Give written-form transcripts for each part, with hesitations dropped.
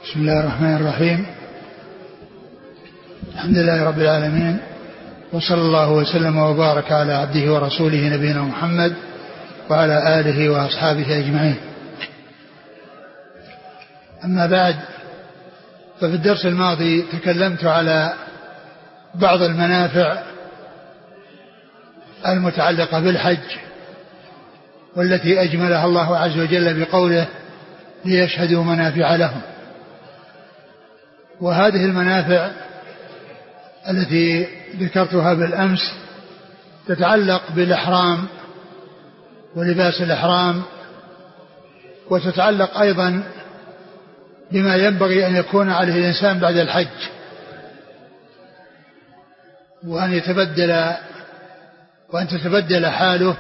بسم الله الرحمن الرحيم. الحمد لله رب العالمين، وصلى الله وسلم وبارك على عبده ورسوله نبينا محمد وعلى آله وأصحابه أجمعين. أما بعد، ففي الدرس الماضي تكلمت على بعض المنافع المتعلقة بالحج، والتي أجملها الله عز وجل بقوله ليشهدوا منافع لهم. وهذه المنافع التي ذكرتها بالأمس تتعلق بالإحرام ولباس الإحرام، وتتعلق أيضا بما ينبغي أن يكون عليه الإنسان بعد الحج، وأن تتبدل حاله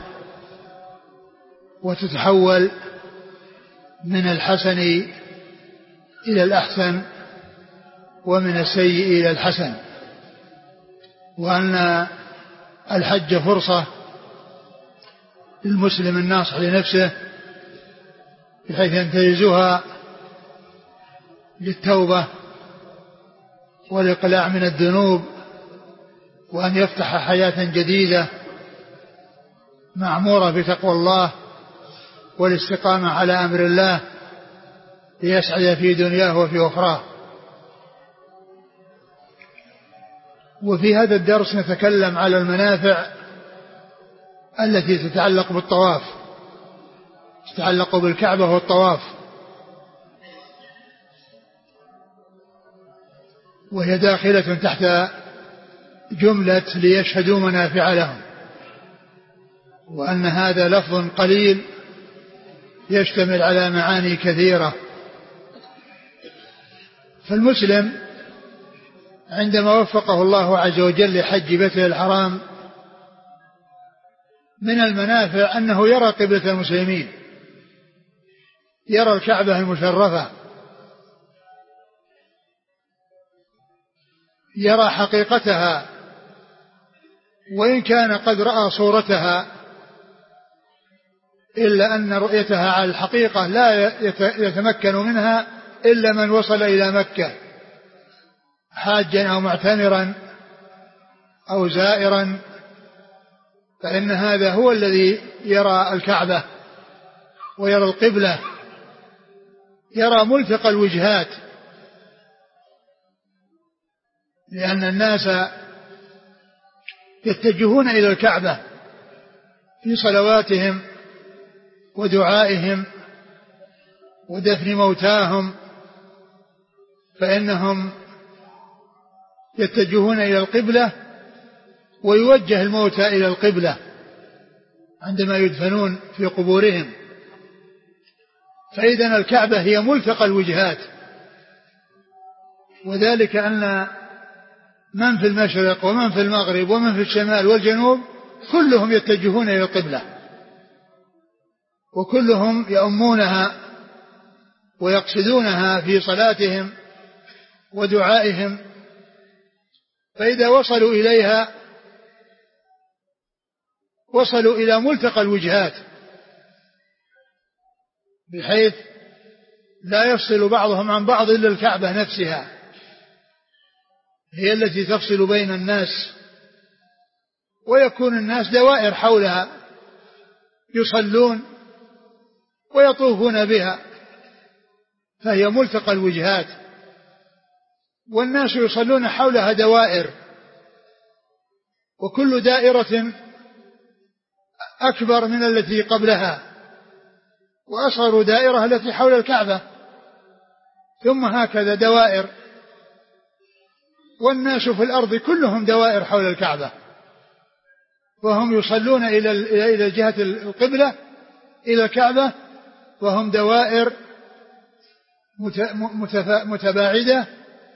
وتتحول من الحسن إلى الأحسن ومن السيء إلى الحسن، وأن الحج فرصة للمسلم الناصح لنفسه بحيث ينتهزها للتوبة والإقلاع من الذنوب، وأن يفتح حياة جديدة معمورة بتقوى الله والاستقامة على أمر الله ليسعد في دنياه وفي أخراه. وفي هذا الدرس نتكلم على المنافع التي تتعلق بالطواف، تتعلق بالكعبة والطواف، وهي داخلة تحت جملة ليشهدوا منافع لهم، وأن هذا لفظ قليل يشتمل على معاني كثيرة. فالمسلم عندما وفقه الله عز وجل لحج بيته الحرام من المنافع أنه يرى قبلة المسلمين، يرى الكعبة المشرفة، يرى حقيقتها، وإن كان قد رأى صورتها إلا أن رؤيتها على الحقيقة لا يتمكن منها إلا من وصل إلى مكة حاجا أو معتمرا أو زائرا، فإن هذا هو الذي يرى الكعبة ويرى القبلة، يرى ملتقى الوجهات، لأن الناس يتجهون إلى الكعبة في صلواتهم ودعائهم ودفن موتاهم، فإنهم يتجهون إلى القبلة ويوجه الموتى إلى القبلة عندما يدفنون في قبورهم. فإذا الكعبة هي ملتقى الوجهات، وذلك أن من في المشرق ومن في المغرب ومن في الشمال والجنوب كلهم يتجهون إلى القبلة، وكلهم يؤمونها ويقصدونها في صلاتهم ودعائهم. فإذا وصلوا إليها وصلوا إلى ملتقى الوجهات، بحيث لا يفصل بعضهم عن بعض إلا الكعبة نفسها، هي التي تفصل بين الناس، ويكون الناس دوائر حولها يصلون ويطوفون بها، فهي ملتقى الوجهات، والناس يصلون حولها دوائر، وكل دائرة أكبر من التي قبلها، وأصغر دائرة التي حول الكعبة، ثم هكذا دوائر، والناس في الأرض كلهم دوائر حول الكعبة، وهم يصلون إلى جهة القبلة إلى الكعبة، وهم دوائر متباعدة،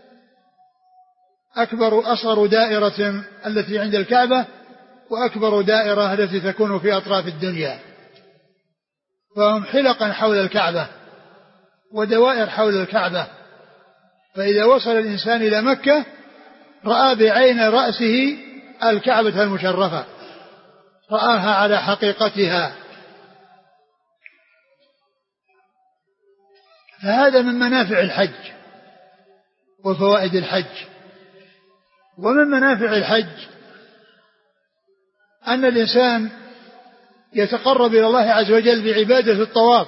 أصغر دائرة التي عند الكعبة، وأكبر دائرة التي تكون في أطراف الدنيا، فهم حلقا حول الكعبة ودوائر حول الكعبة. فإذا وصل الإنسان إلى مكة رأى بعين رأسه الكعبة المشرفة، رآها على حقيقتها. فهذا من منافع الحج، وفوائد الحج. ومن منافع الحج أن الإنسان يتقرب إلى الله عز وجل بعبادة الطواف،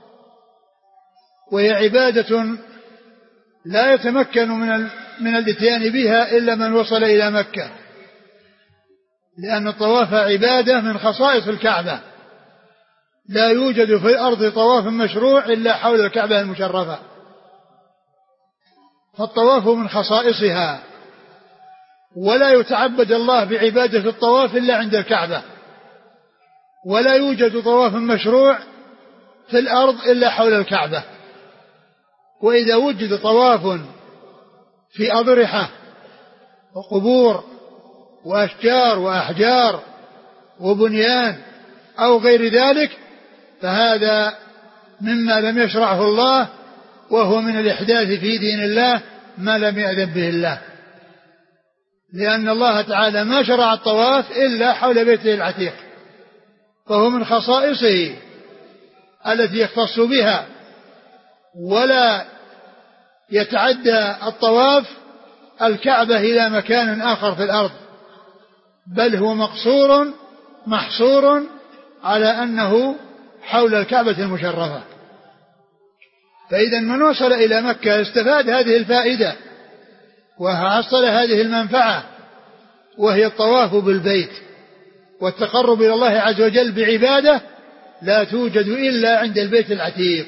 وهي عبادة لا يتمكن من الاتيان بها إلا من وصل إلى مكة، لأن الطواف عبادة من خصائص الكعبة، لا يوجد في الأرض طواف مشروع إلا حول الكعبة المشرفة، فالطواف من خصائصها، ولا يتعبد الله بعبادة الطواف إلا عند الكعبة، ولا يوجد طواف مشروع في الأرض إلا حول الكعبة. وإذا وجد طواف في أضرحة وقبور وأشجار وأحجار وبنيان أو غير ذلك فهذا مما لم يشرعه الله، وهو من الإحداث في دين الله ما لم يأذن به الله، لأن الله تعالى ما شرع الطواف إلا حول بيته العتيق، فهو من خصائصه التي يختص بها، ولا يتعدى الطواف الكعبة إلى مكان آخر في الأرض، بل هو محصور على أنه حول الكعبة المشرفة. فإذا من وصل إلى مكة استفاد هذه الفائدة وحصل هذه المنفعة، وهي الطواف بالبيت والتقرب إلى الله عز وجل بعبادة لا توجد إلا عند البيت العتيق.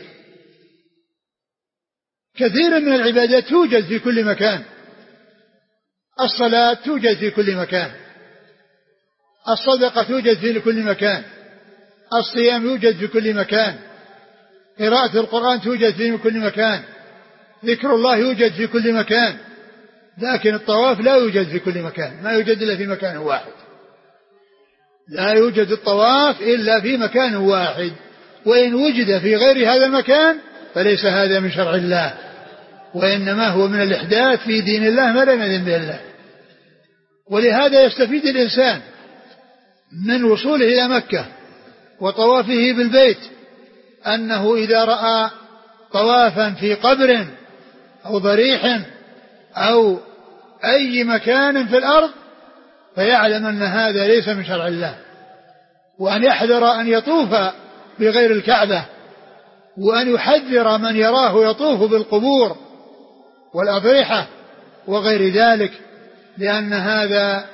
كثير من العبادات توجد في كل مكان، الصلاة توجد في كل مكان، الصدقة توجد في كل مكان، الصيام يوجد في كل مكان، قراءة القرآن توجد في كل مكان، ذكر الله يوجد في كل مكان، لكن الطواف لا يوجد في كل مكان، ما يوجد إلا في مكان واحد، لا يوجد الطواف إلا في مكان واحد، وإن وجد في غير هذا المكان فليس هذا من شرع الله، وإنما هو من الإحداث في دين الله ما لم يأذن به الله. ولهذا يستفيد الإنسان من وصوله إلى مكة وطوافه بالبيت أنه إذا رأى طوافا في قبر أو ضريح أو أي مكان في الأرض فيعلم أن هذا ليس من شرع الله، وأن يحذر أن يطوف بغير الكعبة، وأن يحذر من يراه يطوف بالقبور والأضرحة وغير ذلك، لأن هذا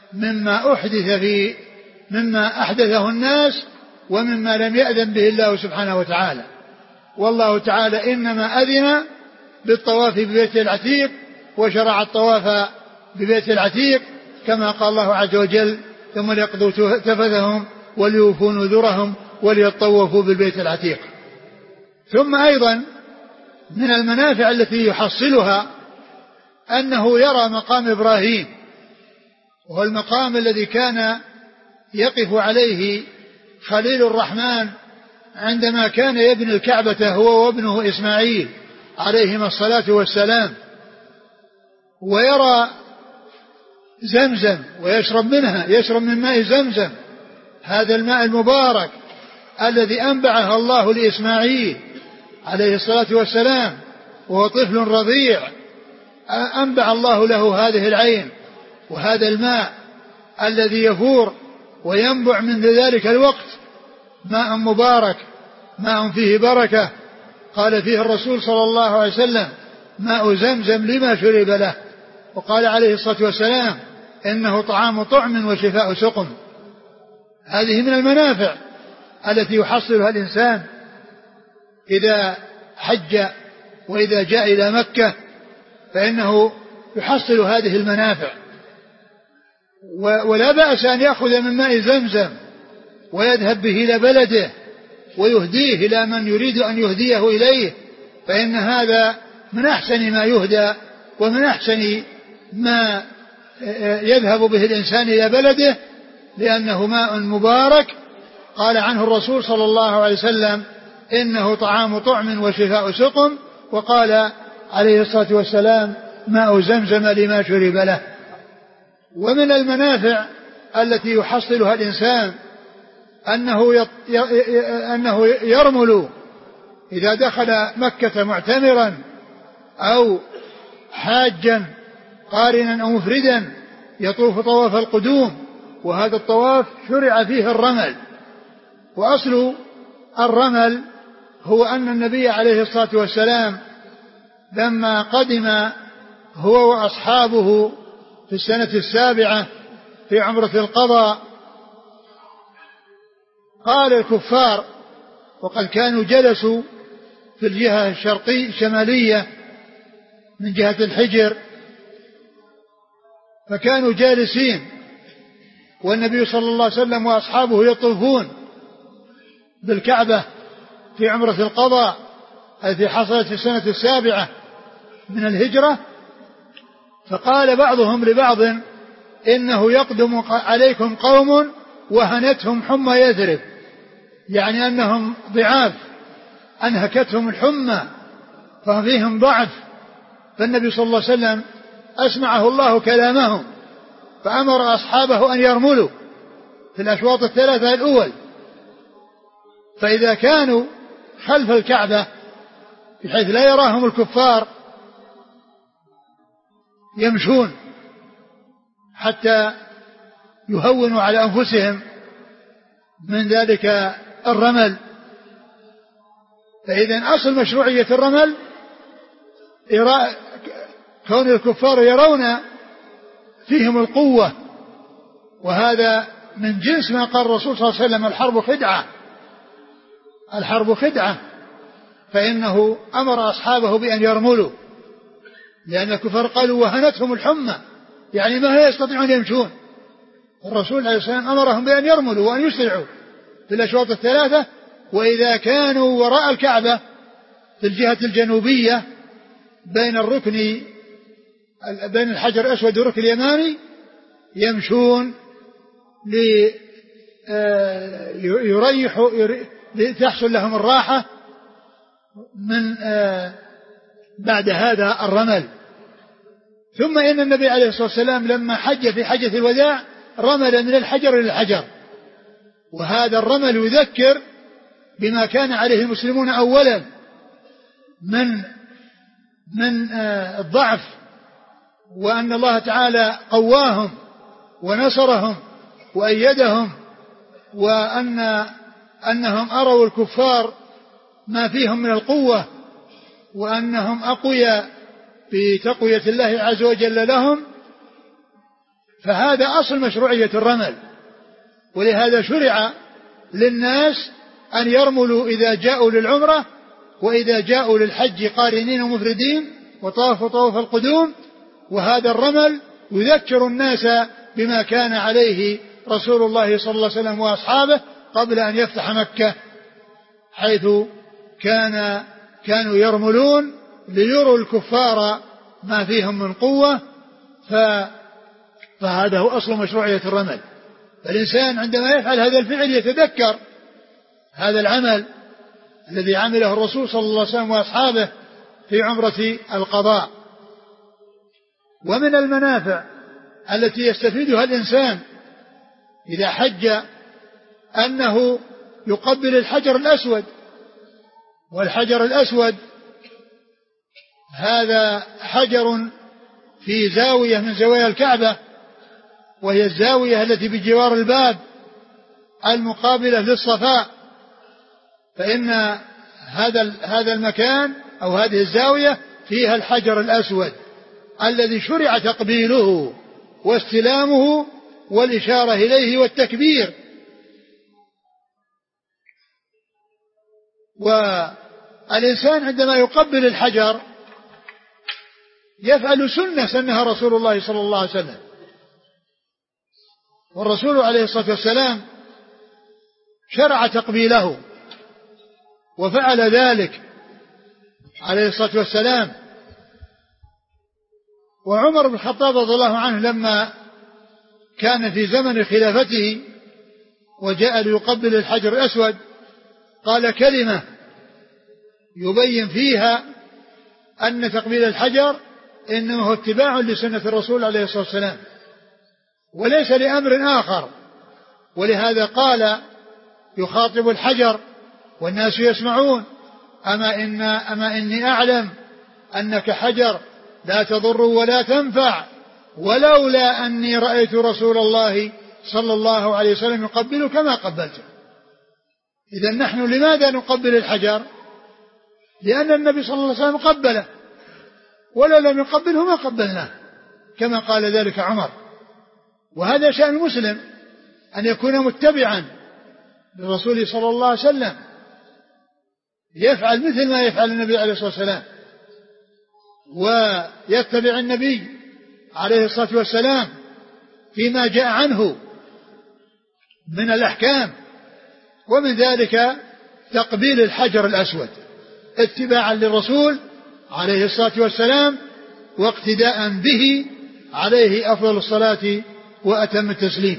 مما أحدثه الناس ومما لم يأذن به الله سبحانه وتعالى. والله تعالى إنما أذن بالطواف ببيت العتيق وشرع الطواف ببيت العتيق، كما قال الله عز وجل: ثم ليقضوا تفثهم وليوفوا نذرهم وليطوفوا بالبيت العتيق. ثم أيضا من المنافع التي يحصلها أنه يرى مقام إبراهيم، وهو المقام الذي كان يقف عليه خليل الرحمن عندما كان يبني الكعبة هو وابنه إسماعيل عليهما الصلاة والسلام، ويرى زمزم ويشرب منها، يشرب من ماء زمزم، هذا الماء المبارك الذي أنبعه الله لإسماعيل عليه الصلاة والسلام وهو طفل رضيع، أنبع الله له هذه العين وهذا الماء الذي يفور وينبع من ذلك الوقت، ماء مبارك، ماء فيه بركة، قال فيه الرسول صلى الله عليه وسلم: ماء زمزم لما شرب له. وقال عليه الصلاة والسلام: إنه طعام طعم وشفاء سقم. هذه من المنافع التي يحصلها الإنسان إذا حج وإذا جاء إلى مكة، فإنه يحصل هذه المنافع. ولا بأس أن يأخذ من ماء زمزم ويذهب به إلى بلده ويهديه إلى من يريد أن يهديه إليه، فإن هذا من أحسن ما يهدى ومن أحسن ما يذهب به الإنسان إلى بلده، لأنه ماء مبارك. قال عنه الرسول صلى الله عليه وسلم: إنه طعام طعم وشفاء سقم. وقال عليه الصلاة والسلام: ماء زمزم لما شرب له. ومن المنافع التي يحصلها الإنسان أنه يرمل إذا دخل مكة معتمرا أو حاجا قارنا أو مفردا يطوف طواف القدوم، وهذا الطواف شرع فيه الرمل. وأصل الرمل هو أن النبي عليه الصلاة والسلام لما قدم هو وأصحابه في السنة 7 في عمرة القضاء، قال الكفار، وقد كانوا جلسوا في الجهة الشمالية من جهة الحجر، فكانوا جالسين والنبي صلى الله عليه وسلم وأصحابه يطوفون بالكعبة في عمرة القضاء التي حصلت في السنة 7 من الهجرة. فقال بعضهم لبعض إنه يقدم عليكم قوم وهنتهم حمى يثرب، يعني أنهم ضعاف أنهكتهم الحمى فهم فيهم ضعف. فالنبي صلى الله عليه وسلم أسمعه الله كلامهم فأمر أصحابه أن يرملوا في الأشواط 3 الأول، فإذا كانوا خلف الكعبة بحيث لا يراهم الكفار يمشون حتى يهونوا على أنفسهم من ذلك الرمل. فإذا أصل مشروعية الرمل كون الكفار يرون فيهم القوة، وهذا من جنس ما قال الرسول صلى الله عليه وسلم الحرب خدعة، فإنه أمر أصحابه بأن يرملوا، لأن الكفار قالوا وهنتهم الحمى، يعني ما يستطيعون يمشون. الرسول عليه السلام أمرهم بأن يرملوا وأن يسرعوا في الأشواط 3، وإذا كانوا وراء الكعبة في الجهة الجنوبية بين الحجر الأسود والركن اليماني يمشون لتحصل لهم الراحة من بعد هذا الرمل. ثم إن النبي عليه الصلاة والسلام لما حج في حجة الوداع رمل من الحجر إلى الحجر، وهذا الرمل يذكر بما كان عليه المسلمون أولا من الضعف، وأن الله تعالى قواهم ونصرهم وأيدهم، وأنهم أروا الكفار ما فيهم من القوة، وأنهم أقوياء بتقوية الله عز وجل لهم. فهذا أصل مشروعية الرمل، ولهذا شرع للناس أن يرملوا إذا جاءوا للعمرة وإذا جاءوا للحج قارنين ومفردين وطافوا طواف القدوم. وهذا الرمل يذكر الناس بما كان عليه رسول الله صلى الله عليه وسلم وأصحابه قبل أن يفتح مكة، حيث كانوا يرملون ليروا الكفار ما فيهم من قوة. فهذا هو أصل مشروعية الرمل. فالإنسان عندما يفعل هذا الفعل يتذكر هذا العمل الذي عمله الرسول صلى الله عليه وسلم وأصحابه في عمرة القضاء. ومن المنافع التي يستفيدها الإنسان إذا حج أنه يقبل الحجر الأسود، والحجر الأسود هذا حجر في زاوية من زوايا الكعبة، وهي الزاوية التي بجوار الباب المقابلة للصفاء. فإن هذا المكان أو هذه الزاوية فيها الحجر الأسود الذي شرع تقبيله واستلامه والإشارة إليه والتكبير. والإنسان عندما يقبل الحجر يفعل سنها رسول الله صلى الله عليه وسلم، والرسول عليه الصلاة والسلام شرع تقبيله وفعل ذلك عليه الصلاة والسلام. وعمر بن الخطاب رضي الله عنه لما كان في زمن خلافته وجاء ليقبل الحجر الأسود قال كلمة يبين فيها أن تقبيل الحجر إنه هو اتباع لسنة الرسول عليه الصلاة والسلام وليس لأمر آخر. ولهذا قال يخاطب الحجر والناس يسمعون: أما إني أعلم أنك حجر لا تضر ولا تنفع، ولولا أني رأيت رسول الله صلى الله عليه وسلم يقبلك ما قبلته. إذن نحن لماذا نقبل الحجر؟ لأن النبي صلى الله عليه وسلم قبله، ولا لم يقبله ما قبلناه، كما قال ذلك عمر. وهذا شأن المسلم أن يكون متبعا للرسول صلى الله عليه وسلم، يفعل مثل ما يفعل النبي عليه الصلاة والسلام، ويتبع النبي عليه الصلاة والسلام فيما جاء عنه من الأحكام، ومن ذلك تقبيل الحجر الأسود اتباعا للرسول عليه الصلاة والسلام واقتداء به عليه أفضل الصلاة وأتم التسليم.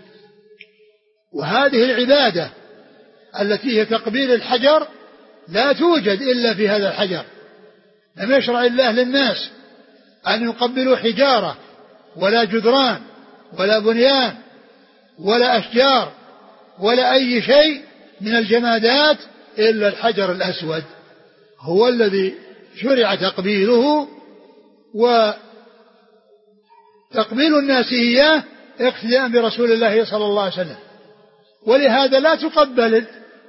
وهذه العبادة التي هي تقبيل الحجر لا توجد إلا في هذا الحجر. لم يشرع الله للناس أن يقبلوا حجارة ولا جدران ولا بنيان ولا أشجار ولا أي شيء من الجمادات إلا الحجر الأسود، هو الذي شرع تقبيله، وتقبيل الناس إياه اقتداء برسول الله صلى الله عليه وسلم. ولهذا لا تقبل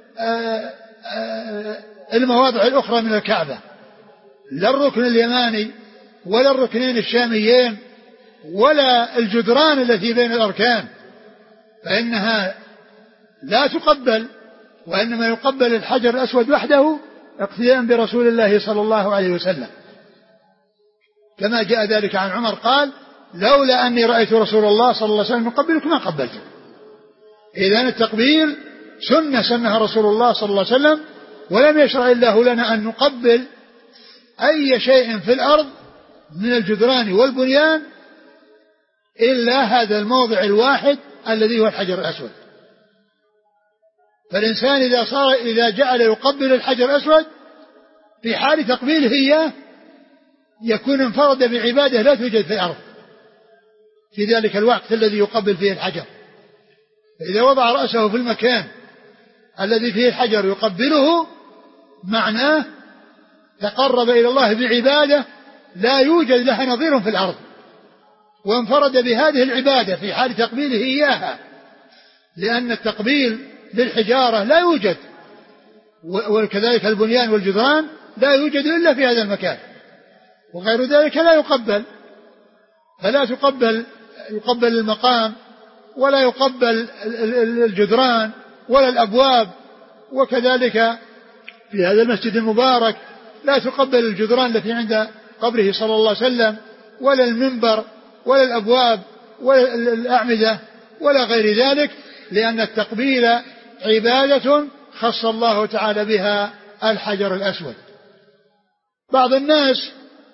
المواضع الأخرى من الكعبة، لا الركن اليماني ولا الركنين الشاميين ولا الجدران التي بين الأركان، فإنها لا تقبل، وإنما يقبل الحجر الأسود وحده اقتداء برسول الله صلى الله عليه وسلم، كما جاء ذلك عن عمر قال: لولا أني رأيت رسول الله صلى الله عليه وسلم يقبلك ما قبلته. إذن التقبيل سنها رسول الله صلى الله عليه وسلم، ولم يشرع الله لنا أن نقبل أي شيء في الأرض من الجدران والبنيان إلا هذا الموضع الواحد الذي هو الحجر الأسود. فالإنسان إذا جعل يقبل الحجر الأسود في حال تقبيله إياه يكون انفرد بعبادة لا توجد في الأرض في ذلك الوقت الذي يقبل فيه الحجر. فإذا وضع رأسه في المكان الذي فيه الحجر يقبله معناه تقرب إلى الله بعبادة لا يوجد لها نظير في الأرض، وانفرد بهذه العبادة في حال تقبيله إياها، لأن التقبيل للحجارة لا يوجد، وكذلك البنيان والجدران لا يوجد إلا في هذا المكان، وغير ذلك لا يقبل. فلا يقبل المقام ولا يقبل الجدران ولا الأبواب، وكذلك في هذا المسجد المبارك لا تقبل الجدران التي عند قبره صلى الله عليه وسلم ولا المنبر ولا الأبواب ولا الأعمدة ولا غير ذلك، لأن التقبيل عبادة خص الله تعالى بها الحجر الأسود. بعض الناس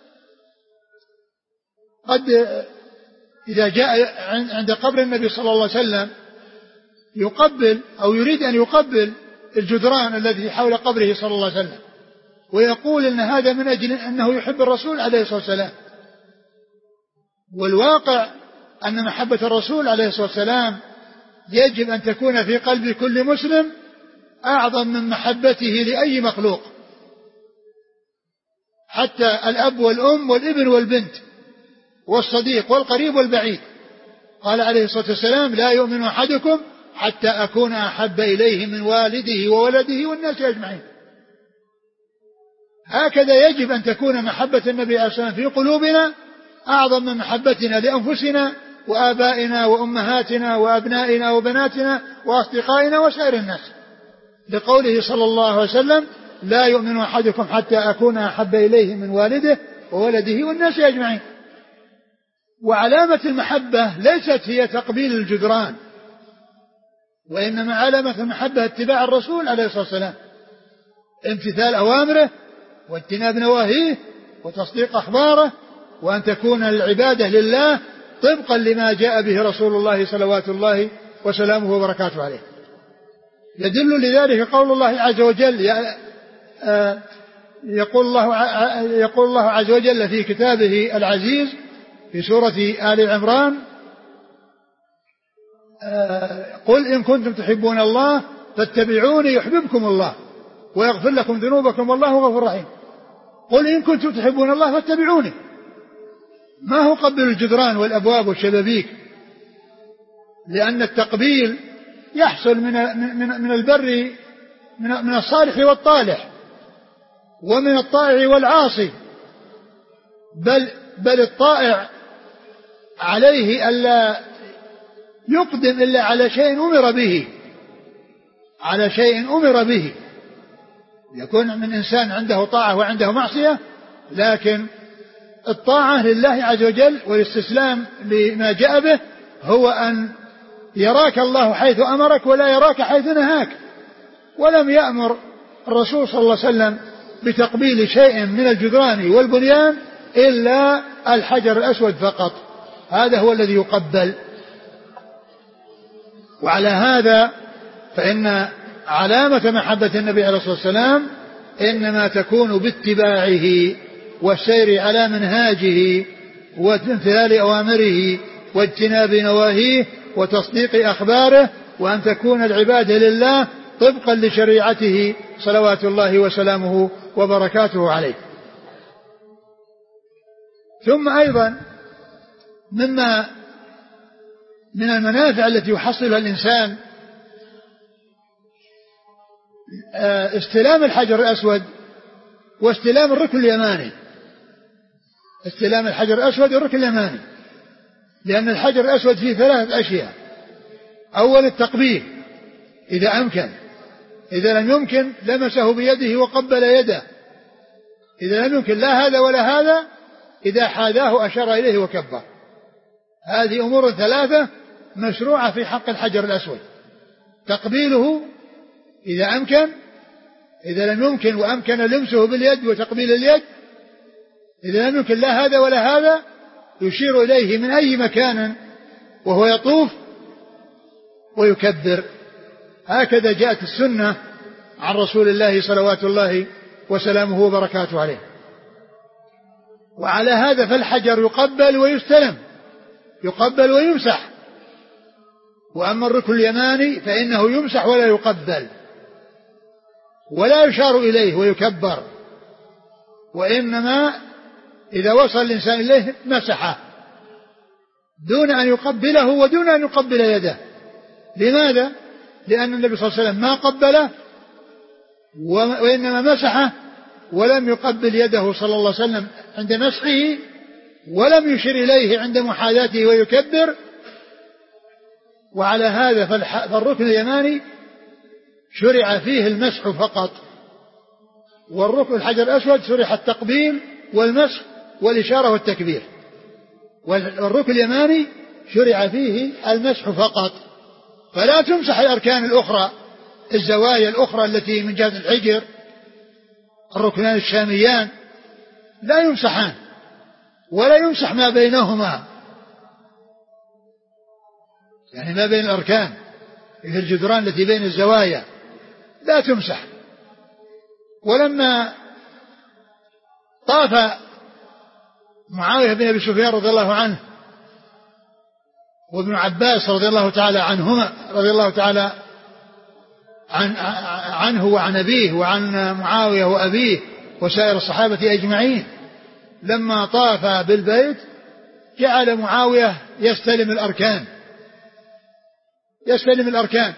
قد إذا جاء عند قبر النبي صلى الله عليه وسلم يقبل أو يريد أن يقبل الجدران الذي حول قبره صلى الله عليه وسلم، ويقول إن هذا من أجل أنه يحب الرسول عليه الصلاة والسلام. والواقع أن محبة الرسول عليه الصلاة والسلام يجب أن تكون في قلب كل مسلم أعظم من محبته لأي مخلوق، حتى الأب والأم والابن والبنت والصديق والقريب والبعيد. قال عليه الصلاة والسلام: لا يؤمن أحدكم حتى أكون أحب إليه من والده وولده والناس أجمعين. هكذا يجب أن تكون محبة النبي عليه الصلاة والسلام في قلوبنا أعظم من محبتنا لأنفسنا وآبائنا وأمهاتنا وأبنائنا وبناتنا وأصدقائنا وسائر الناس، لقوله صلى الله عليه وسلم: لا يؤمن أحدكم حتى أكون أحب إليه من والده وولده والناس أجمعين. وعلامة المحبة ليست هي تقبيل الجدران، وإنما علامة المحبة اتباع الرسول عليه الصلاة والسلام، امتثال أوامره واجتناب نواهيه وتصديق أخباره، وأن تكون العبادة لله طبقا لما جاء به رسول الله صلوات الله وسلامه وبركاته عليه. يدل لذلك قول الله عز وجل يقول الله عز وجل في كتابه العزيز في سورة آل عمران: قل إن كنتم تحبون الله فاتبعوني يحببكم الله ويغفر لكم ذنوبكم والله غفور رحيم. قل إن كنتم تحبون الله فاتبعوني، ما هو قبل الجدران والأبواب والشبابيك، لأن التقبيل يحصل من البر من الصالح والطالح، ومن الطائع والعاصي، بل الطائع عليه ألا يقدم إلا على شيء أمر به، يكون من إنسان عنده طاعة وعنده معصية، لكن الطاعة لله عز وجل والاستسلام لما جاء به هو أن يراك الله حيث أمرك ولا يراك حيث نهاك. ولم يأمر الرسول صلى الله عليه وسلم بتقبيل شيء من الجدران والبنيان إلا الحجر الأسود فقط، هذا هو الذي يقبل. وعلى هذا فإن علامة محبة النبي عليه الصلاة والسلام إنما تكون باتباعه والسير على منهاجه وامتثال أوامره واجتناب نواهيه وتصديق أخباره، وأن تكون العبادة لله طبقا لشريعته صلوات الله وسلامه وبركاته عليه. ثم أيضا مما من المنافع التي يحصلها الإنسان استلام الحجر الأسود واستلام الركن اليماني، استلام الحجر الأسود والركن اليماني، لأن الحجر الأسود فيه 3 أشياء: أول التقبيل إذا أمكن، إذا لم يمكن لمسه بيده وقبل يده، إذا لم يمكن لا هذا ولا هذا إذا حاذاه أشار إليه وكبر. هذه أمور 3 مشروعة في حق الحجر الأسود: تقبيله إذا أمكن، إذا لم يمكن وأمكن لمسه باليد وتقبيل اليد، إذا لم يمكن لا هذا ولا هذا يشير إليه من أي مكان وهو يطوف ويكبر. هكذا جاءت السنة عن رسول الله صلوات الله وسلامه وبركاته عليه. وعلى هذا فالحجر يقبل ويستلم، يقبل ويمسح. وأما الركن اليماني فإنه يمسح ولا يقبل ولا يشار إليه ويكبر، وإنما إذا وصل الإنسان إليه مسحه دون أن يقبله ودون أن يقبل يده. لماذا؟ لأن النبي صلى الله عليه وسلم ما قبله وإنما مسحه، ولم يقبل يده صلى الله عليه وسلم عند مسحه، ولم يشر إليه عند محاذاته ويكبر. وعلى هذا فالركن اليماني شرع فيه المسح فقط، والركن الحجر الأسود شرع التقبيل والمسح والإشارة والتكبير، والركن اليماني شرع فيه المسح فقط. فلا تمسح الأركان الأخرى، الزوايا الأخرى التي من جهة الحجر، الركنان الشاميان لا يمسحان، ولا يمسح ما بينهما، يعني ما بين الأركان في الجدران التي بين الزوايا لا تمسح. ولما طاف معاوية بن أبي سفيان رضي الله عنه وابن عباس رضي الله تعالى عنهما، رضي الله تعالى عنه وعن أبيه وعن معاوية وأبيه وسائر الصحابة أجمعين، لما طاف بالبيت جعل معاوية يستلم الأركان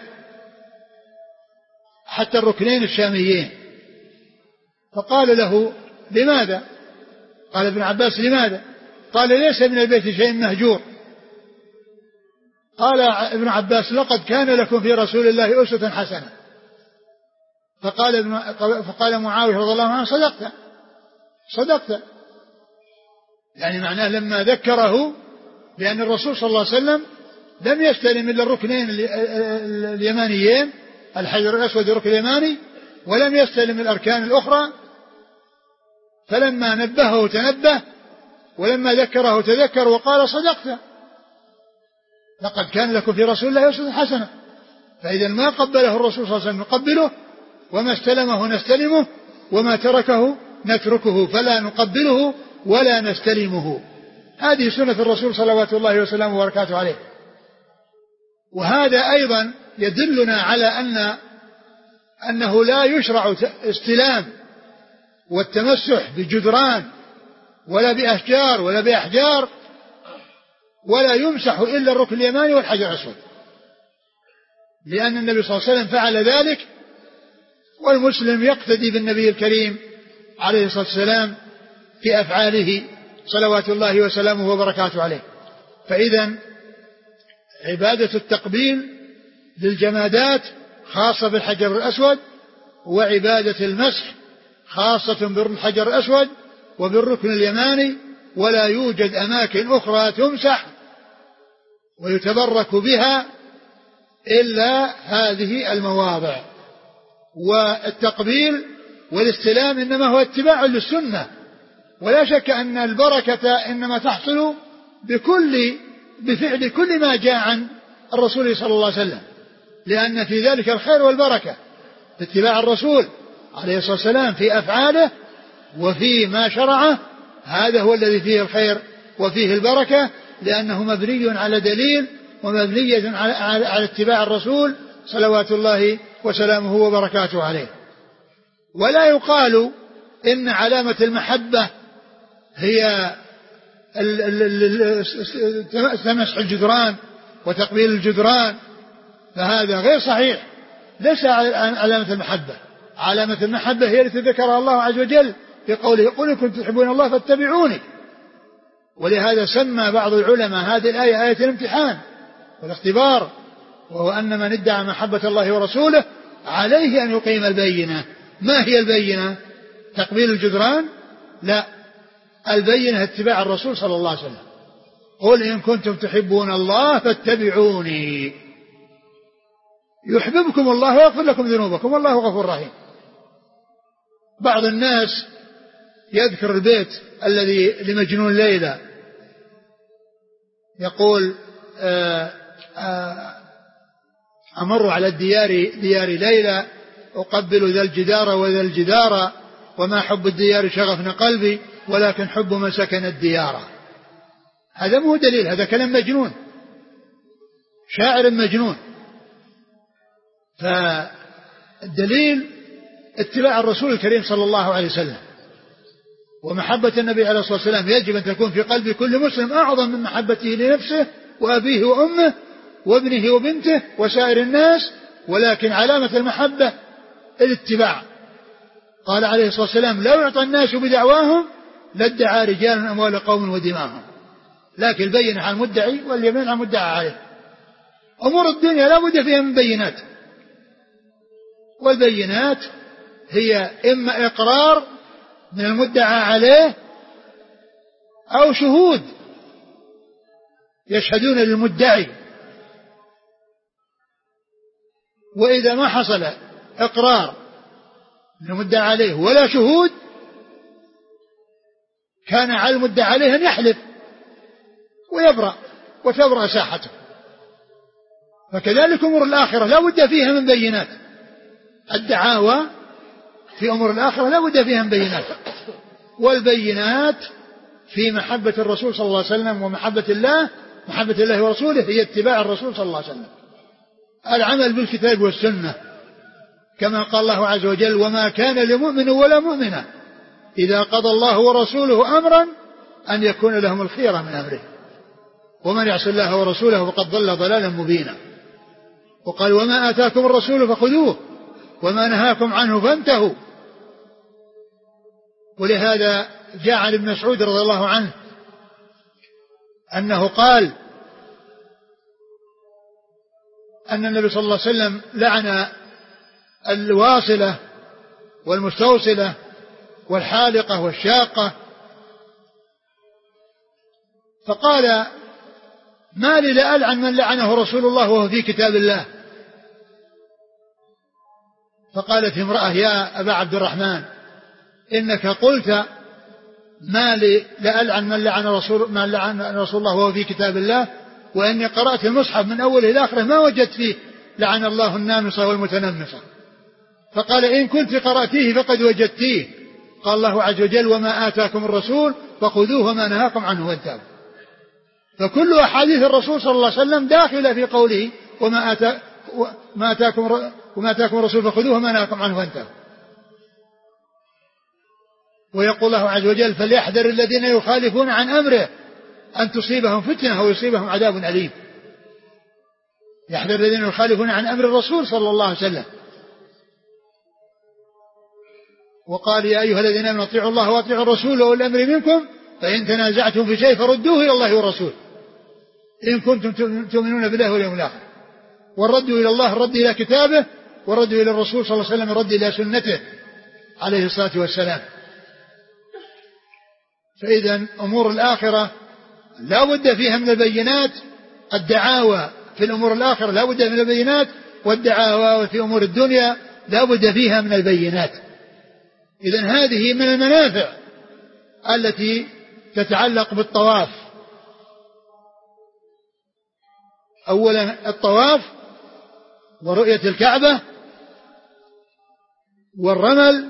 حتى الركنين الشاميين. فقال له: لماذا؟ قال ابن عباس: لماذا؟ قال: ليس من البيت شيء مهجور. قال ابن عباس: لقد كان لكم في رسول الله أسوة حسنة. فقال معاوية رضي الله عنه: صدقت. يعني معناه لما ذكره بأن الرسول صلى الله عليه وسلم لم يستلم إلا الركنين اليمانيين، الحجر الأسود والركن اليماني، ولم يستلم الأركان الأخرى، فلما نبهه تنبه، ولما ذكره تذكر، وقال: صدقت، لقد كان لكم في رسول الله أسوة حسنة. فإذا ما قبله الرسول صلى الله عليه وسلم نقبله، وما استلمه نستلمه، وما تركه نتركه، فلا نقبله ولا نستلمه. هذه سنة الرسول صلوات الله وسلامه وبركاته عليه. وهذا أيضا يدلنا على أنه لا يشرع استلام والتمسح بجدران ولا بأشجار ولا بأحجار، ولا يمسح إلا الركن اليماني والحجر الأسود، لأن النبي صلى الله عليه وسلم فعل ذلك، والمسلم يقتدي بالنبي الكريم عليه الصلاة والسلام في أفعاله صلوات الله وسلامه وبركاته عليه. فإذا عبادة التقبيل للجمادات خاصة بالحجر الأسود، وعبادة المسح خاصة بالحجر الأسود وبالركن اليماني، ولا يوجد أماكن أخرى تمسح ويتبرك بها إلا هذه المواضع. والتقبيل والاستلام إنما هو اتباع للسنة، ولا شك أن البركة إنما تحصل بفعل كل ما جاء عن الرسول صلى الله عليه وسلم، لأن في ذلك الخير والبركة، في اتباع الرسول عليه الصلاة والسلام في أفعاله وفي ما شرعه، هذا هو الذي فيه الخير وفيه البركة، لأنه مبني على دليل ومبني على اتباع الرسول صلوات الله وسلامه وبركاته عليه. ولا يقال إن علامة المحبة هي مسح الجدران وتقبيل الجدران، فهذا غير صحيح، ليس علامة المحبة. علامة المحبة هي التي ذكرها الله عز وجل في قوله قل إن كنتم تحبون الله فاتبعوني. ولهذا سمى بعض العلماء هذه الآية آية الامتحان والاختبار، وهو أن من ادعى محبة الله ورسوله عليه أن يقيم البينة. ما هي البينة؟ تقبيل الجدران؟ لا، البينة اتباع الرسول صلى الله عليه وسلم. قل إن كنتم تحبون الله فاتبعوني يحببكم الله ويغفر لكم ذنوبكم والله غفور رحيم. بعض الناس يذكر البيت الذي لمجنون ليلى، يقول أمر على ديار ليلى أقبل ذا الجدار وذا الجدار، وما حب الديار شغفنا قلبي ولكن حب من سكن الديار. هذا مو دليل، هذا كلام مجنون، شاعر مجنون. فالدليل اتباع الرسول الكريم صلى الله عليه وسلم، ومحبة النبي عليه الصلاة والسلام يجب أن تكون في قلب كل مسلم أعظم من محبته لنفسه وأبيه وأمه وابنه وبنته وسائر الناس. ولكن علامة المحبة الاتباع. قال عليه الصلاة والسلام لو يعطى الناس بدعواهم لادعى رجال أموال قوم ودماءهم، لكن البينة على المدعي واليمين على المدعى عليه. أمور الدنيا لا بد فيها من بينات، والبينات هي إما إقرار من المدعى عليه أو شهود يشهدون للمدعي. وإذا ما حصل إقرار من المدعى عليه ولا شهود كان على المدعى عليه أن يحلف ويبرأ وتبرأ ساحته. فكذلك أمور الآخرة لا بد فيها من بينات. الدعاوى في أمور الآخرة لا بد فيها من بينات، والبينات في محبة الرسول صلى الله عليه وسلم ومحبة الله ورسوله هي اتباع الرسول صلى الله عليه وسلم، العمل بالكتاب والسنة، كما قال الله عز وجل وما كان لمؤمن ولا مؤمنة إذا قضى الله ورسوله أمرا أن يكون لهم الخيرة من أمره ومن يعص الله ورسوله فقد ضل ضلالا مبينا. وقال وما آتاكم الرسول فخذوه وما نهاكم عنه فانتهوا. ولهذا جاء عن ابن مسعود رضي الله عنه أنه قال أن النبي صلى الله عليه وسلم لعن الواصلة والمستوصلة والحالقة والشاقة، فقال ما لي لألعن من لعنه رسول الله وهو في كتاب الله. فقالت امرأة يا أبا عبد الرحمن إنك قلت ما لي لألعن من لعن رسول الله وهو في كتاب الله، وإني قرأت المصحف من أوله إلى آخره ما وجدت فيه لعن الله النامصة والمتنمصة. فقال إن كنت قرأتيه فقد وجدتيه. قال الله عز وجل وما آتاكم الرسول فخذوه وما نهاكم عنه وانتهوا. فكل أحاديث الرسول صلى الله عليه وسلم داخلة في قوله وما آتاكم الرسول فخذوه وما نهاكم عنه وانتهوا. ويقول الله عز وجل فليحذر الذين يخالفون عن أمره أن تصيبهم فتنة أو يصيبهم عذاب أليم. يحذر الذين يخالفون عن أمر الرسول صلى الله عليه وسلم. وقال يا أيها الذين آمنوا اطيعوا الله واطيعوا الرسول وأولي الأمر منكم فإن تنازعتم في شيء فردوه إلى الله والرسول إن كنتم تؤمنون بالله واليوم الآخر. والرد إلى الله الرد إلى كتابه، والرد إلى الرسول صلى الله عليه وسلم الرد إلى سنته عليه الصلاة والسلام. فإذا أمور الآخرة لا بد فيها من البينات. الدعاوى في الأمور الآخرة لا بد من البينات، والدعاوى في أمور الدنيا لا بد فيها من البينات. إذن هذه من المنافع التي تتعلق بالطواف. أولا الطواف ورؤية الكعبة والرمل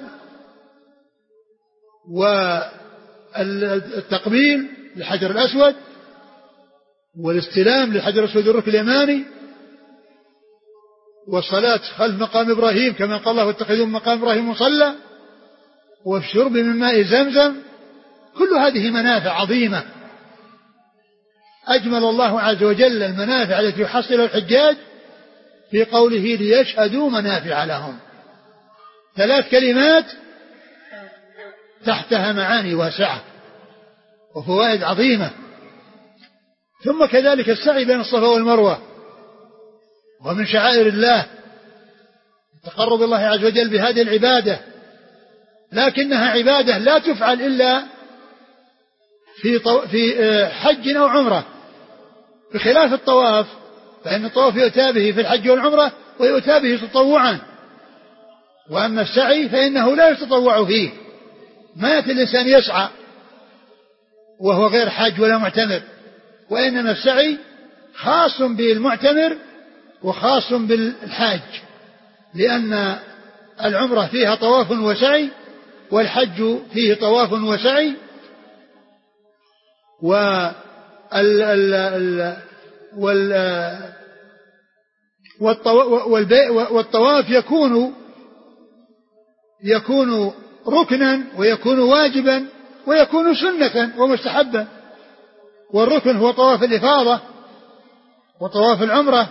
والتقبيل للحجر الأسود والاستلام للحجر الأسود والركن اليماني والصلاة خلف مقام إبراهيم كما قال الله واتخذوا من مقام إبراهيم مصلى والشرب من ماء زمزم. كل هذه منافع عظيمة أجمل الله عز وجل المنافع التي يحصلها الحجاج في قوله ليشهدوا منافع لهم. 3 كلمات تحتها معاني واسعة وفوائد عظيمة. ثم كذلك السعي بين الصفا والمروة ومن شعائر الله التقرب الله عز وجل بهذه العبادة، لكنها عبادة لا تفعل إلا في حج أو عمرة، بخلاف الطواف فإن الطواف يؤتى به في الحج والعمرة ويؤتى به تطوعا. وأما السعي فإنه لا يتطوع فيه، ما يأتي الإنسان يسعى وهو غير حاج ولا معتمر، وإنما السعي خاص بالمعتمر وخاص بالحاج، لأن العمرة فيها طواف وسعي والحج فيه طواف وسعي. والطواف يكون ركنا ويكون واجبا ويكون سنة ومستحبا. والركن هو طواف الإفاضة وطواف العمرة،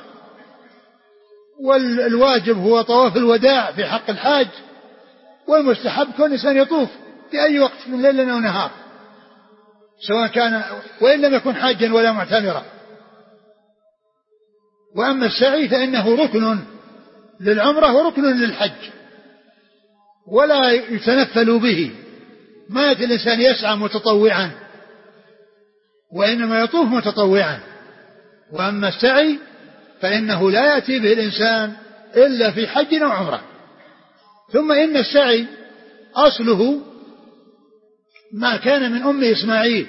والواجب هو طواف الوداع في حق الحاج، والمستحب كل إنسان يطوف في أي وقت من ليل أو نهار سواء كان وإن لم يكن حاجا ولا معتمرا. وأما السعي فإنه ركن للعمرة وركن للحج ولا يتنفل به، ما يأتي الإنسان يسعى متطوعا وإنما يطوف متطوعا. وأما السعي فإنه لا يأتي به الإنسان إلا في حج أو عمرة. ثم إن السعي أصله ما كان من أم إسماعيل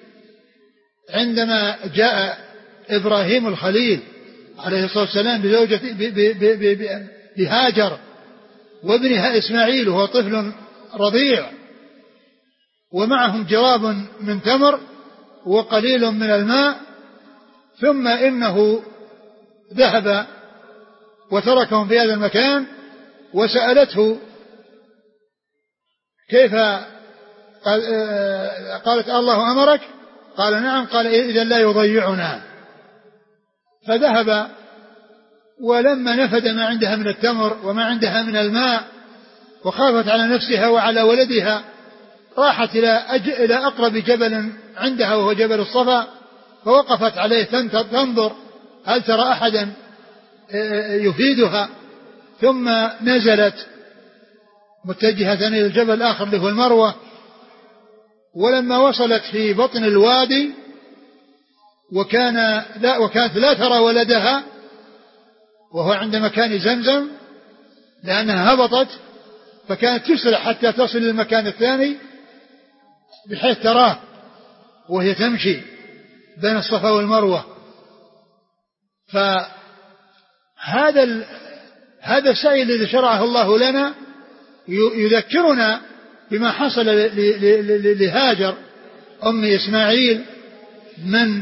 عندما جاء إبراهيم الخليل عليه الصلاة والسلام بهاجر وابنها إسماعيل وهو طفل رضيع ومعهم جراب من تمر وقليل من الماء، ثم إنه ذهب وتركهم في هذا المكان وسألته كيف، قالت الله أمرك؟ قال نعم. قال إذا لا يضيعنا. فذهب ولما نفد ما عندها من التمر وما عندها من الماء وخافت على نفسها وعلى ولدها راحت إلى أقرب جبل عندها وهو جبل الصفا، فوقفت عليه تنظر هل ترى أحدا يفيدها، ثم نزلت متجهة إلى الجبل الآخر اللي هو المروة. ولما وصلت في بطن الوادي وكانت لا ترى ولدها وهو عند مكان زمزم لأنها هبطت، فكانت تسرع حتى تصل للمكان الثاني بحيث تراه وهي تمشي بين الصفا والمروة. فهذا السعي الذي شرعه الله لنا يذكرنا بما حصل لهاجر أم إسماعيل من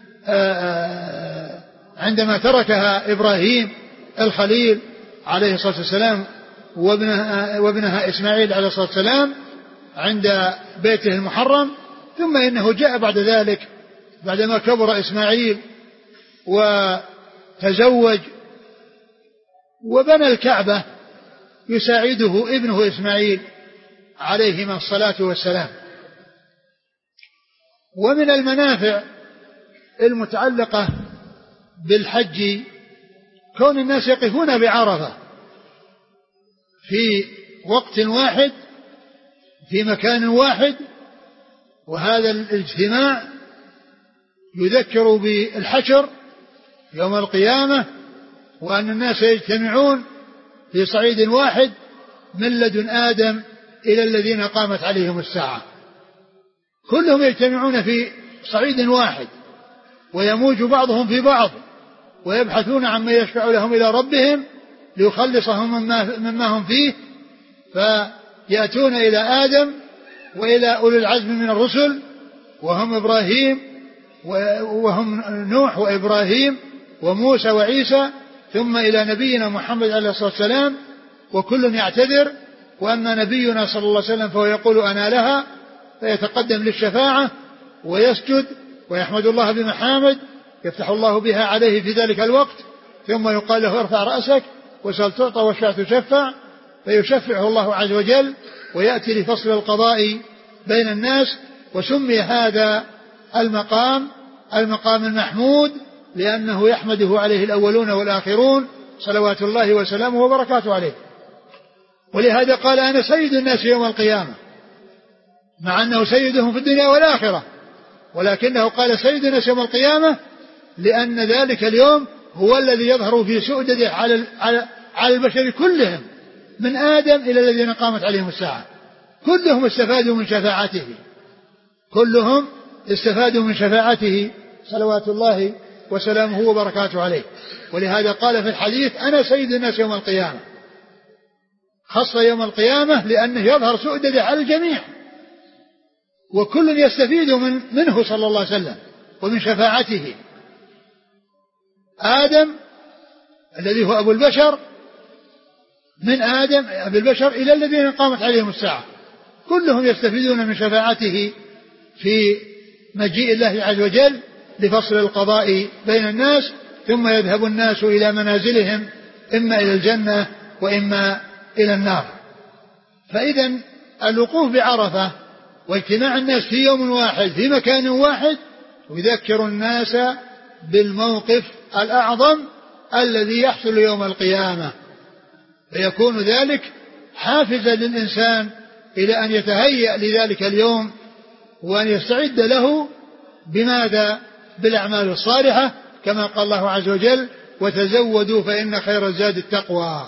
عندما تركها إبراهيم الخليل عليه الصلاة والسلام وابنها إسماعيل عليه الصلاة والسلام عند بيته المحرم. ثم إنه جاء بعد ذلك بعدما كبر إسماعيل وتزوج وبنى الكعبة يساعده ابنه إسماعيل عليهما الصلاة والسلام. ومن المنافع المتعلقة بالحج كون الناس يقفون بعرفة في وقت واحد في مكان واحد، وهذا الاجتماع يذكر بالحشر يوم القيامة، وأن الناس يجتمعون في صعيد واحد من لدن آدم إلى الذين قامت عليهم الساعة، كلهم يجتمعون في صعيد واحد ويموج بعضهم في بعض ويبحثون عما يشفع لهم إلى ربهم ليخلصهم مما هم فيه، فيأتون إلى آدم وإلى أولي العزم من الرسل وهم نوح وإبراهيم وموسى وعيسى، ثم إلى نبينا محمد عليه الصلاة والسلام، وكل يعتذر. وأما نبينا صلى الله عليه وسلم فهو يقول أنا لها، فيتقدم للشفاعة ويسجد ويحمد الله بمحامد يفتح الله بها عليه في ذلك الوقت، ثم يقال له ارفع رأسك وسل تعطى واشفع تشفع، فيشفعه الله عز وجل ويأتي لفصل القضاء بين الناس. وسمي هذا المقام المحمود لأنه يحمده عليه الأولون والآخرون صلوات الله وسلامه وبركاته عليه. ولهذا قال أنا سيد الناس يوم القيامة، مع أنه سيدهم في الدنيا والآخرة، ولكنه قال سيد الناس يوم القيامة لأن ذلك اليوم هو الذي يظهر في سؤدده على البشر كلهم من آدم إلى الذين قامت عليهم الساعة، كلهم استفادوا من شفاعته صلوات الله وسلامه وبركاته عليه. ولهذا قال في الحديث أنا سيد الناس يوم القيامة، خاصة يوم القيامة لأنه يظهر سؤدده على الجميع وكل يستفيد منه صلى الله عليه وسلم ومن شفاعته. آدم الذي هو أبو البشر، من آدم أبو البشر إلى الذين قامت عليهم الساعة، كلهم يستفيدون من شفاعته في مجيء الله عز وجل لفصل القضاء بين الناس، ثم يذهب الناس إلى منازلهم إما إلى الجنة وإما إلى النار. فإذا الوقوف بعرفة واجتماع الناس في يوم واحد في مكان واحد يذكر الناس بالموقف الأعظم الذي يحصل يوم القيامة، فيكون ذلك حافزا للإنسان إلى أن يتهيأ لذلك اليوم وأن يستعد له بماذا؟ بالأعمال الصالحة، كما قال الله عز وجل وتزودوا فإن خير الزاد التقوى.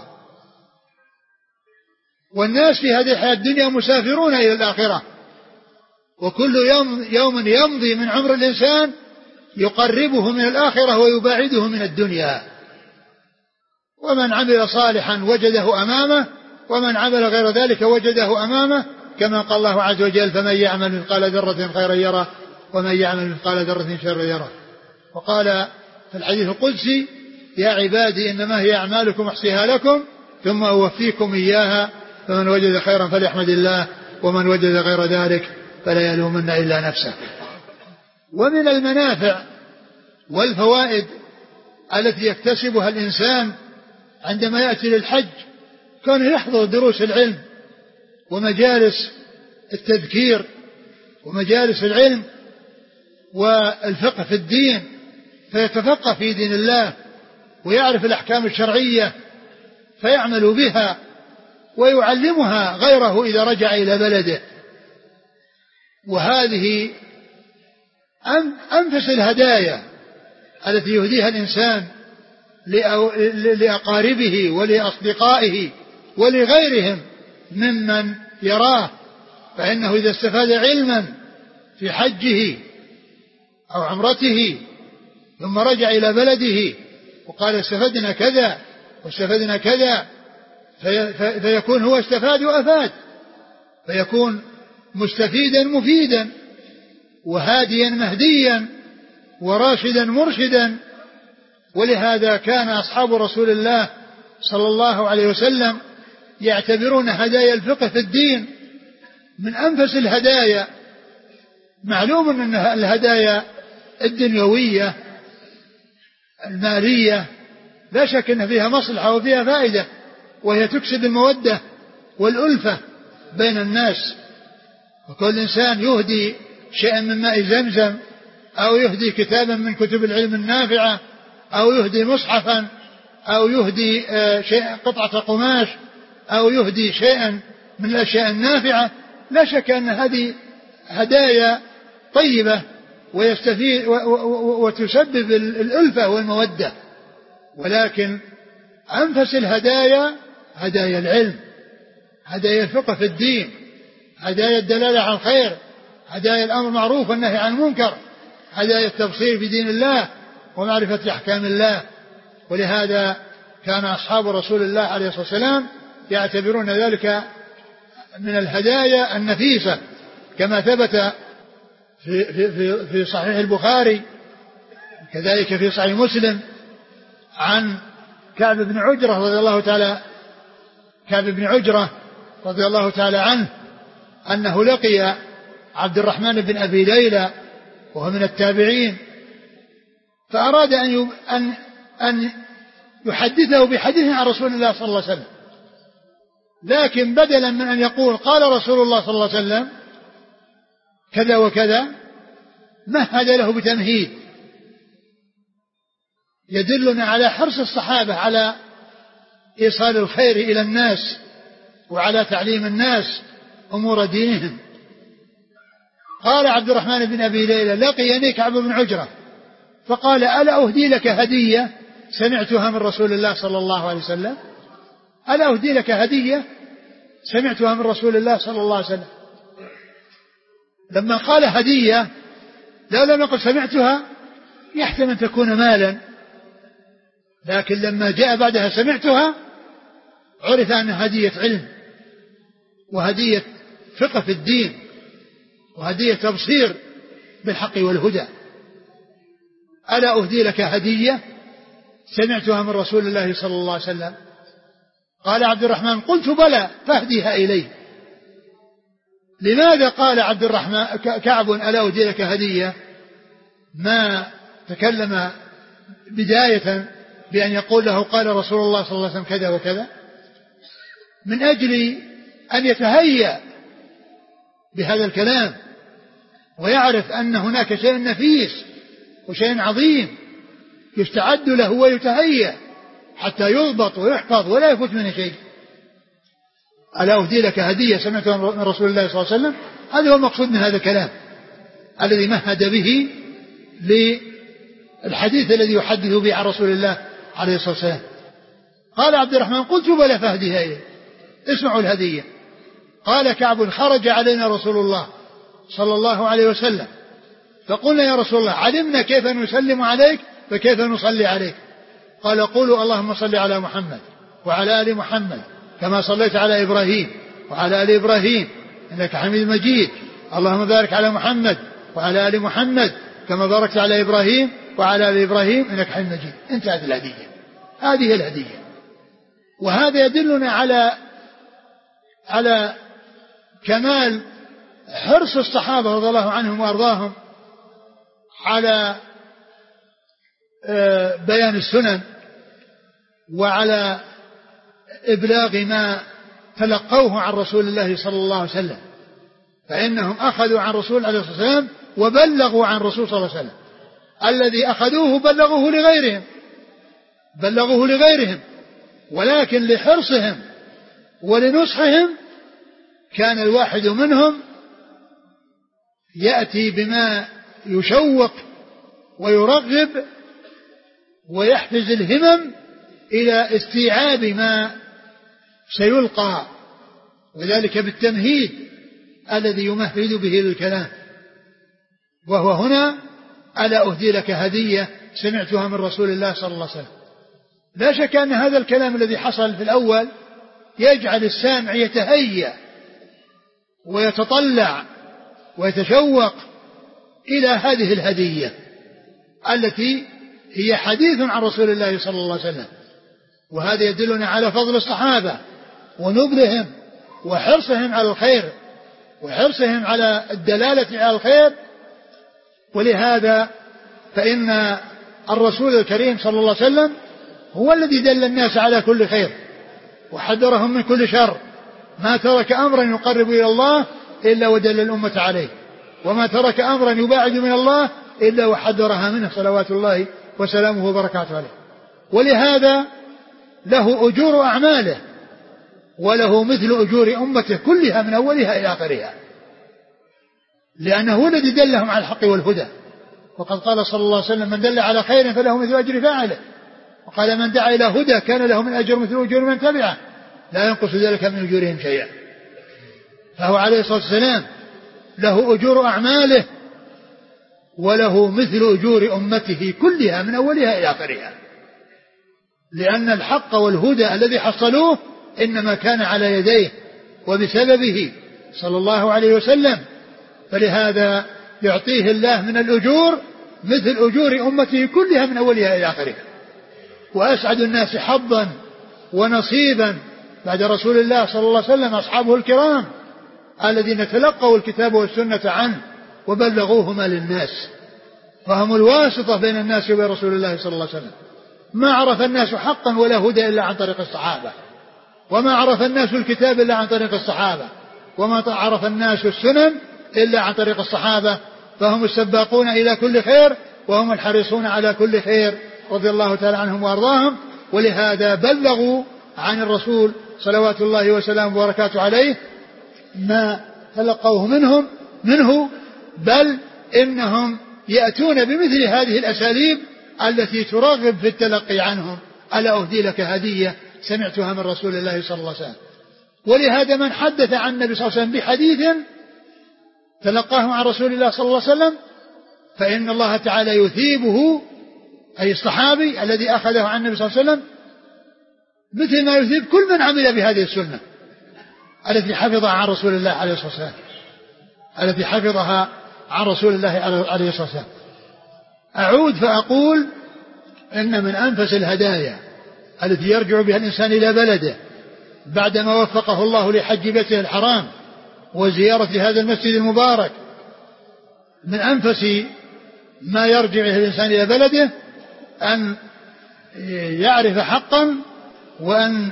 والناس في هذه الحياة الدنيا مسافرون إلى الآخرة، وكل يوم يمضي من عمر الإنسان يقربه من الآخرة ويباعده من الدنيا. ومن عمل صالحا وجده أمامه، ومن عمل غير ذلك وجده أمامه، كما قال الله عز وجل فمن يعمل مثقال ذرة خيرا يره ومن يعمل مثقال ذرة شرا يره. وقال في الحديث القدسي يا عبادي إنما هي أعمالكم أحصيها لكم ثم أوفيكم إياها فمن وجد خيرا فليحمد الله ومن وجد غير ذلك فلا يلومن إلا نفسه. ومن المنافع والفوائد التي يكتسبها الإنسان عندما يأتي للحج كان يحضر دروس العلم ومجالس التذكير ومجالس العلم والفقه في الدين، فيتفقه في دين الله ويعرف الأحكام الشرعية فيعمل بها ويعلمها غيره إذا رجع إلى بلده. وهذه أنفس الهدايا التي يهديها الإنسان لأقاربه ولأصدقائه ولغيرهم ممن يراه، فإنه إذا استفاد علما في حجه أو عمرته ثم رجع إلى بلده وقال استفدنا كذا واستفدنا كذا، فيكون هو استفاد وأفاد، فيكون مستفيدا مفيدا وهاديا مهديا وراشدا مرشدا. ولهذا كان أصحاب رسول الله صلى الله عليه وسلم يعتبرون هدايا الفقه في الدين من أنفس الهدايا. معلوم أن الهدايا الدنيوية المالية لا شك أن فيها مصلحة وفيها فائدة، وهي تكسب المودة والألفة بين الناس، وكل إنسان يهدي شيئا من ماء زمزم، أو يهدي كتابا من كتب العلم النافعة، أو يهدي مصحفا، أو يهدي قطعة قماش، أو يهدي شيئا من الأشياء النافعة. لا شك أن هذه هدايا طيبة ويستفيد وتسبب الألفة والمودة، ولكن أنفس الهدايا هدايا العلم، هدايا الفقه في الدين، هدايا الدلالة على الخير، هدايا الأمر معروف والنهي عن المنكر، هدايا التبصير في دين الله ومعرفة أحكام الله. ولهذا كان أصحاب رسول الله عليه الصلاة والسلام يعتبرون ذلك من الهدايا النفيسة، كما ثبت في صحيح البخاري، كذلك في صحيح مسلم عن كعب بن عجرة رضي الله تعالى عنه أنه لقي عبد الرحمن بن أبي ليلى وهو من التابعين، فأراد أن يحدثه بحديث عن رسول الله صلى الله عليه وسلم، لكن بدلا من أن يقول قال رسول الله صلى الله عليه وسلم كذا وكذا، مهد له بتمهيد يدلنا على حرص الصحابة على إيصال الخير إلى الناس وعلى تعليم الناس أمور دينهم. قال عبد الرحمن بن أبي ليلى لقيني كعب بن عجرة فقال ألا أهدي لك هدية سمعتها من رسول الله صلى الله عليه وسلم؟ ألا أهدي لك هدية سمعتها من رسول الله صلى الله عليه وسلم؟ لما قال هدية لا لم يقل سمعتها، يحتمل أن تكون مالا، لكن لما جاء بعدها سمعتها عرف أنها هدية علم وهدية فقه في الدين وهدية تبصير بالحق والهدى. ألا أهدي لك هدية سمعتها من رسول الله صلى الله عليه وسلم؟ قال عبد الرحمن قلت بلى فاهديها إلي. لماذا قال عبد الرحمن كعب ألا أهدي لك هدية؟ ما تكلم بداية بأن يقول له قال رسول الله صلى الله عليه وسلم كذا وكذا، من أجل أن يتهيأ بهذا الكلام ويعرف أن هناك شيء نفيس وشيء عظيم يستعد له ويتهيأ حتى يضبط ويحفظ ولا يفوت منه شيء. ألا أهدي لك هدية سمعتها من رسول الله صلى الله عليه وسلم؟ هذا هو المقصود من هذا الكلام الذي مهد به للحديث الذي يحدث به عن رسول الله عليه الصلاة والسلام. قال عبد الرحمن قلت بلى فاهديها إليه. اسمعوا الهدية. قال كعب خرج علينا رسول الله صلى الله عليه وسلم فقلنا يا رسول الله علمنا كيف نسلم عليك فكيف نصلي عليك؟ قال قولوا اللهم صل على محمد وعلى آل محمد كما صليت على إبراهيم وعلى آل إبراهيم إنك حميد مجيد، اللهم بارك على محمد وعلى آل محمد كما باركت على إبراهيم وعلى آل إبراهيم إنك حميد مجيد. انتهت الهدية. هذه الهدية. وهذا يدلنا على كمال حرص الصحابة رضي الله عنهم وأرضاهم على بيان السنن وعلى إبلاغ ما تلقوه عن رسول الله صلى الله عليه وسلم، فإنهم أخذوا عن رسول عليه الصلاة والسلام وبلغوا عن رسول صلى الله عليه وسلم. الذي أخذوه بلغوه لغيرهم، ولكن لحرصهم ولنصحهم كان الواحد منهم يأتي بما يشوق ويرغب ويحفز الهمم إلى استيعاب ما سيلقى، وذلك بالتمهيد الذي يمهد به للكلام. وهو هنا ألا أهدي لك هدية سمعتها من رسول الله صلى الله عليه وسلم. لا شك أن هذا الكلام الذي حصل في الأول يجعل السامع يتهيأ ويتطلع ويتشوق إلى هذه الهدية التي هي حديث عن رسول الله صلى الله عليه وسلم. وهذا يدلنا على فضل الصحابة ونبلهم وحرصهم على الخير وحرصهم على الدلالة على الخير. ولهذا فإن الرسول الكريم صلى الله عليه وسلم هو الذي دل الناس على كل خير وحذرهم من كل شر. ما ترك أمرا يقرب إلى الله إلا ودل الأمة عليه، وما ترك أمرا يباعد من الله إلا وحذرها منه صلوات الله وسلامه وبركاته عليه. ولهذا له أجور أعماله وله مثل أجور أمته كلها من أولها إلى آخرها، لأنه هو الذي دلهم على الحق والهدى. وقد قال صلى الله عليه وسلم: من دل على خير فله مثل أجر فاعله. وقال: من دعا إلى هدى كان له من أجر مثل أجور من تبعه لا ينقص ذلك من أجورهم شيئا. فهو عليه الصلاة والسلام له أجور أعماله وله مثل أجور أمته كلها من أولها إلى آخرها، لأن الحق والهدى الذي حصلوه إنما كان على يديه وبسببه صلى الله عليه وسلم. فلهذا يعطيه الله من الأجور مثل أجور أمته كلها من أولها إلى آخرها. وأسعد الناس حظا ونصيبا بعد رسول الله صلى الله عليه وسلم أصحابه الكرام الذين تلقوا الكتاب والسنة عنه وبلغوهما للناس، فهم الواسطة بين الناس وبين رسول الله صلى الله عليه وسلم. ما عرف الناس حقا ولا هدى إلا عن طريق الصحابة، وما عرف الناس الكتاب إلا عن طريق الصحابة، وما عرف الناس السنن إلا عن طريق الصحابة. فهم السباقون إلى كل خير وهم الحريصون على كل خير رضي الله تعالى عنهم وأرضاهم. ولهذا بلغوا عن الرسول صلوات الله وسلامه وبركاته عليه ما تلقوه منه، بل إنهم يأتون بمثل هذه الأساليب التي ترغب في التلقي عنهم. ألا أهدي لك هدية سمعتها من رسول الله صلى الله عليه وسلم. ولهذا من حدث عن النبي صلى الله عليه وسلم بحديث تلقاه عن رسول الله صلى الله عليه وسلم فإن الله تعالى يثيبه، أي الصحابي الذي أخذه عن النبي صلى الله عليه وسلم، مثل ما يثيب كل من عمل بهذه السنة التي حفظها عن رسول الله عليه الصلاة والسلام، التي حفظها عن رسول الله عليه الصلاة والسلام. أعود فأقول إن من أنفس الهدايا التي يرجع بها الإنسان إلى بلده بعدما وفقه الله لحج بيته الحرام وزيارة هذا المسجد المبارك، من أنفس ما يرجع به الإنسان إلى بلده أن يعرف حقا وأن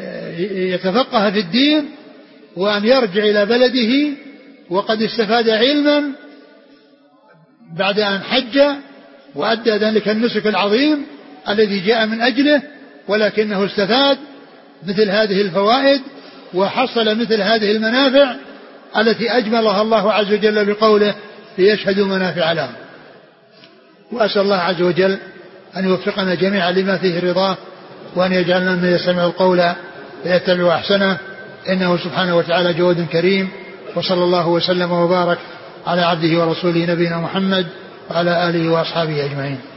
يتفقه في الدين وأن يرجع إلى بلده وقد استفاد علما بعد أن حج وأدى ذلك النسك العظيم الذي جاء من أجله، ولكنه استفاد مثل هذه الفوائد وحصل مثل هذه المنافع التي أجملها الله عز وجل بقوله: ليشهدوا منافع لهم. وأسأل الله عز وجل أن يوفقنا جميعا لما فيه رضاه، وأن يجعلنا من يستمع القول فيتبع أحسنه، إنه سبحانه وتعالى جواد كريم. وصلى الله وسلم وبارك على عبده ورسوله نبينا محمد وعلى آله وأصحابه أجمعين.